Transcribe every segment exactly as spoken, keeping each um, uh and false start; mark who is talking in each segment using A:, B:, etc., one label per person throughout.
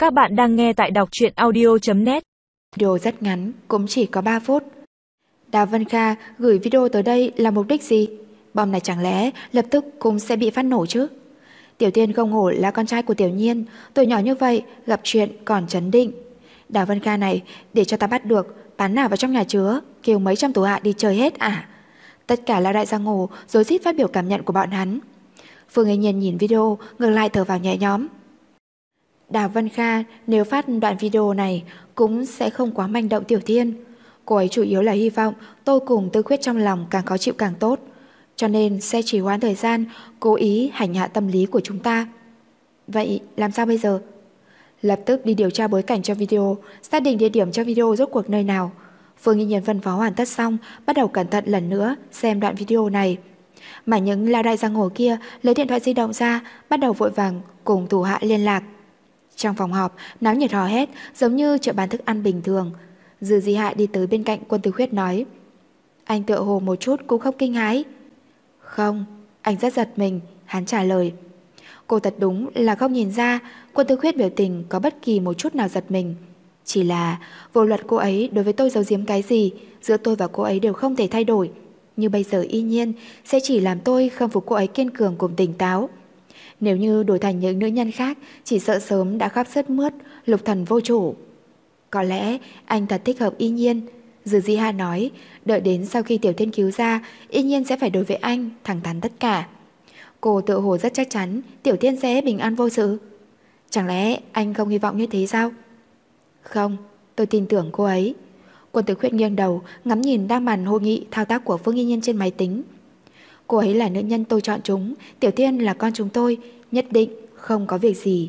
A: Các bạn đang nghe tại đọc truyện audio chấm net.
B: Video rất ngắn, cũng chỉ có ba phút. Đào Vân Kha gửi video tới đây là mục đích gì? Bom này chẳng lẽ lập tức cũng sẽ bị phát nổ chứ? Tiểu Tiên không hổ là con trai của Tiểu Nhiên, tuổi nhỏ như vậy gặp chuyện còn trấn định. Đào Vân Kha này để cho ta bắt được, bán nào vào trong nhà chứa, kêu mấy trăm tù hạ đi chơi hết à? Tất cả là đại giang hồ rối rít phát biểu cảm nhận của bọn hắn. Phương Yên Nhiên nhìn video, ngược lại thở vào nhẹ nhõm. Đào Vân Kha nếu phát đoạn video này cũng sẽ không quá manh động Tiểu Thiên. Cô ấy chủ yếu là hy vọng tôi cùng Tư Khuyết trong lòng càng khó chịu càng tốt, cho nên sẽ trì hoãn thời gian, cố ý hành hạ tâm lý của chúng ta. Vậy làm sao bây giờ? Lập tức đi điều tra bối cảnh cho video, xác định địa điểm cho video rốt cuộc nơi nào. Phương Nghi Nhiên phân phó hoàn tất xong, bắt đầu cẩn thận lần nữa xem đoạn video này. Mà những lao đại giang hồ kia lấy điện thoại di động ra, bắt đầu vội vàng cùng thủ hạ liên lạc. Trong phòng họp, náo nhiệt hò hét giống như chợ bán thức ăn bình thường. Dư Di Hạ đi tới bên cạnh Quân Tư Khuyết nói: anh tựa hồ một chút cũng không kinh hãi. Không, anh rất giật mình. Hắn trả lời. Cô thật đúng là không nhìn ra Quân Tư Khuyết biểu tình có bất kỳ một chút nào giật mình. Chỉ là vô luật cô ấy đối với tôi giấu giếm cái gì, giữa tôi và cô ấy đều không thể thay đổi. Như bây giờ y nhiên sẽ chỉ làm tôi khâm phục cô ấy kiên cường cùng tỉnh táo. Nếu như đổi thành những nữ nhân khác, chỉ sợ sớm đã khóc sướt mướt, lục thần vô chủ. Có lẽ anh thật thích hợp y nhiên. Dư Di Hà nói, đợi đến sau khi Tiểu Thiên cứu ra, y nhiên sẽ phải đối với anh thẳng thắn tất cả. Cô tự hồ rất chắc chắn Tiểu Thiên sẽ bình an vô sự. Chẳng lẽ anh không hy vọng như thế sao? Không, tôi tin tưởng cô ấy. Quân Tử Khuyết nghiêng đầu ngắm nhìn đang màn hội nghị thao tác của Phương Y Nhiên trên máy tính. Cô ấy là nữ nhân tôi chọn chúng, Tiểu Thiên là con chúng tôi, nhất định không có việc gì.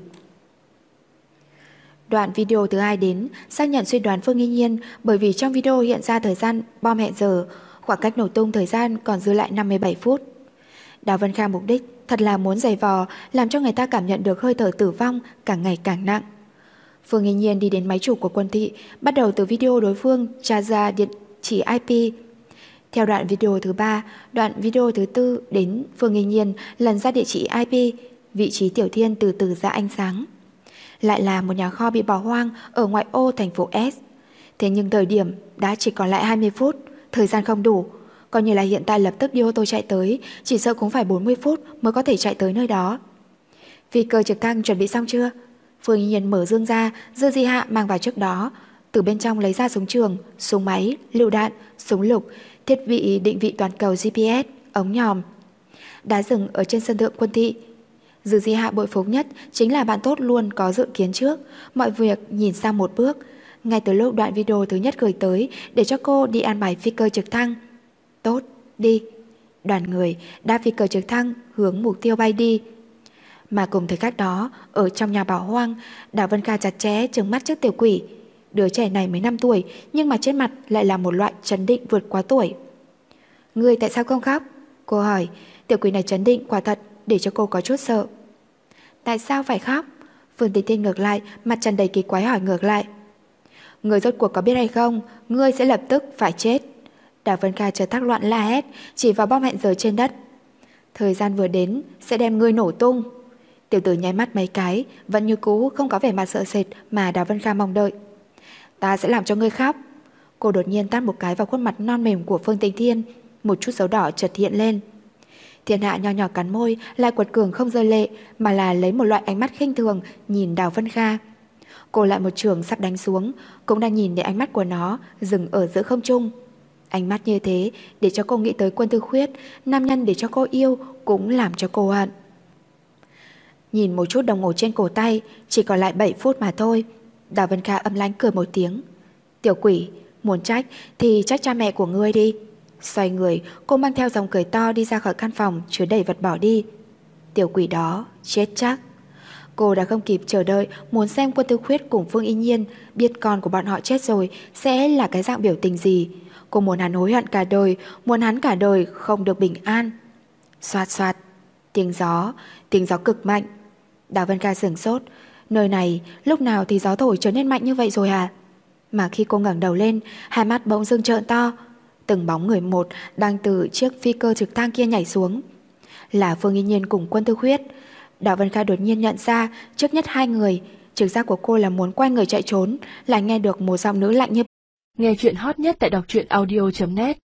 B: Đoạn video thứ hai đến xác nhận suy đoán Phương Y Nhiên, bởi vì trong video hiện ra thời gian bom hẹn giờ, khoảng cách nổ tung thời gian còn dư lại năm mươi bảy phút. Đào Vân Kha mục đích thật là muốn giày vò, làm cho người ta cảm nhận được hơi thở tử vong càng ngày càng nặng. Phương Y Nhiên đi đến máy chủ của Quân Thị, bắt đầu từ video đối phương tra ra địa chỉ i pê. Theo đoạn video thứ ba, đoạn video thứ tư đến Phương Y Nhiên lần ra địa chỉ i pê, vị trí Tiểu Thiên từ từ ra ánh sáng. Lại là một nhà kho bị bỏ hoang ở ngoại ô thành phố S. Thế nhưng thời điểm đã chỉ còn lại hai mươi phút, thời gian không đủ. Coi như là hiện tại lập tức đi ô tô chạy tới, chỉ sợ cũng phải bốn mươi phút mới có thể chạy tới nơi đó. Phi cơ trực thăng chuẩn bị xong chưa? Phương Y Nhiên mở dương ra, Dư Di Hạ mang vào trước đó. Từ bên trong lấy ra súng trường, súng máy, lựu đạn, súng lục, thiết bị định vị toàn cầu giê pê ét, ống nhòm. Đã dừng ở trên sân thượng Quân Thị. Dư Di Hạ bội phục nhất chính là bạn tốt luôn có dự kiến trước, mọi việc nhìn sang một bước. Ngay từ lúc đoạn video thứ nhất gửi tới để cho cô đi an bài phi cơ trực thăng. Tốt, đi. Đoàn người đáp phi cơ trực thăng hướng mục tiêu bay đi. Mà cùng thời khắc đó, ở trong nhà bảo hoang, Đào Vân Kha chặt chẽ trừng mắt trước Tiểu Quỷ. Đứa trẻ này mới năm tuổi, nhưng mà trên mặt lại là một loại trấn định vượt quá tuổi. Người tại sao không khóc? Cô hỏi. Tiểu Quỷ này trấn định quả thật để cho cô có chút sợ. Tại sao phải khóc? Phương Tình Thiên ngược lại, mặt tràn đầy kỳ quái hỏi ngược lại. Người rốt cuộc có biết hay không, ngươi sẽ lập tức phải chết. Đào Vân Kha chợt thắc loạn la hét, chỉ vào bom hẹn giờ trên đất. Thời gian vừa đến sẽ đem ngươi nổ tung. Tiểu tử nháy mắt mấy cái, vẫn như cũ không có vẻ mặt sợ sệt mà Đào Vân Kha mong đợi. Ta sẽ làm cho ngươi khóc. Cô đột nhiên tát một cái vào khuôn mặt non mềm của Phương Tình Thiên, một chút dấu đỏ chợt hiện lên. Thiên Hạ nho nhỏ cắn môi, lại quật cường không rơi lệ, mà là lấy một loại ánh mắt khinh thường nhìn Đào Vân Kha. Cô lại một trường sắp đánh xuống, cũng đang nhìn đến ánh mắt của nó dừng ở giữa không trung. Ánh mắt như thế để cho cô nghĩ tới Quân Tư Khuyết, nam nhân để cho cô yêu cũng làm cho cô hận. Nhìn một chút đồng hồ trên cổ tay, chỉ còn lại bảy phút mà thôi. Đào Vân Kha âm lãnh cười một tiếng. Tiểu Quỷ, muốn trách thì trách cha mẹ của ngươi đi. Xoay người, cô mang theo dòng cười to đi ra khỏi căn phòng chứa đầy vật bỏ đi. Tiểu Quỷ đó chết chắc. Cô đã không kịp chờ đợi, muốn xem Quân Tư Khuyết cùng Phương Y Nhiên biết con của bọn họ chết rồi sẽ là cái dạng biểu tình gì. Cô muốn hắn hối hận cả đời, muốn hắn cả đời không được bình an. Xoạt xoạt, tiếng gió, tiếng gió cực mạnh. Đào Vân Kha sửng sốt. Nơi này lúc nào thì gió thổi trở nên mạnh như vậy rồi à? Mà khi cô ngẩng đầu lên, hai mắt bỗng dưng trợn to. Từng bóng người một đang từ chiếc phi cơ trực thăng kia nhảy xuống. Là Phương Y Nhiên cùng Quân Tư Khuyết. Đào Vân Kha đột nhiên nhận ra trước nhất hai người, Trực giác của cô là muốn quay người chạy trốn, lại nghe được một giọng nữ lạnh như
A: Nghe chuyện hot nhất tại đọc truyện audio chấm net.